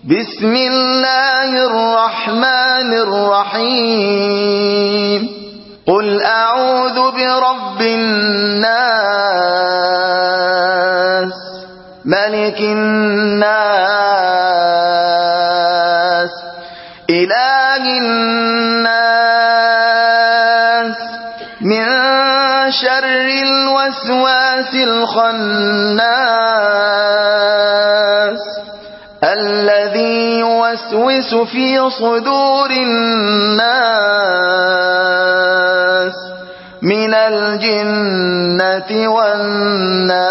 بسم الله الرحمن الرحيم قل أعوذ برب الناس ملك الناس إله الناس من شر الوسواس الخناس الذي يوسوس في صدور الناس من الجنة والناس.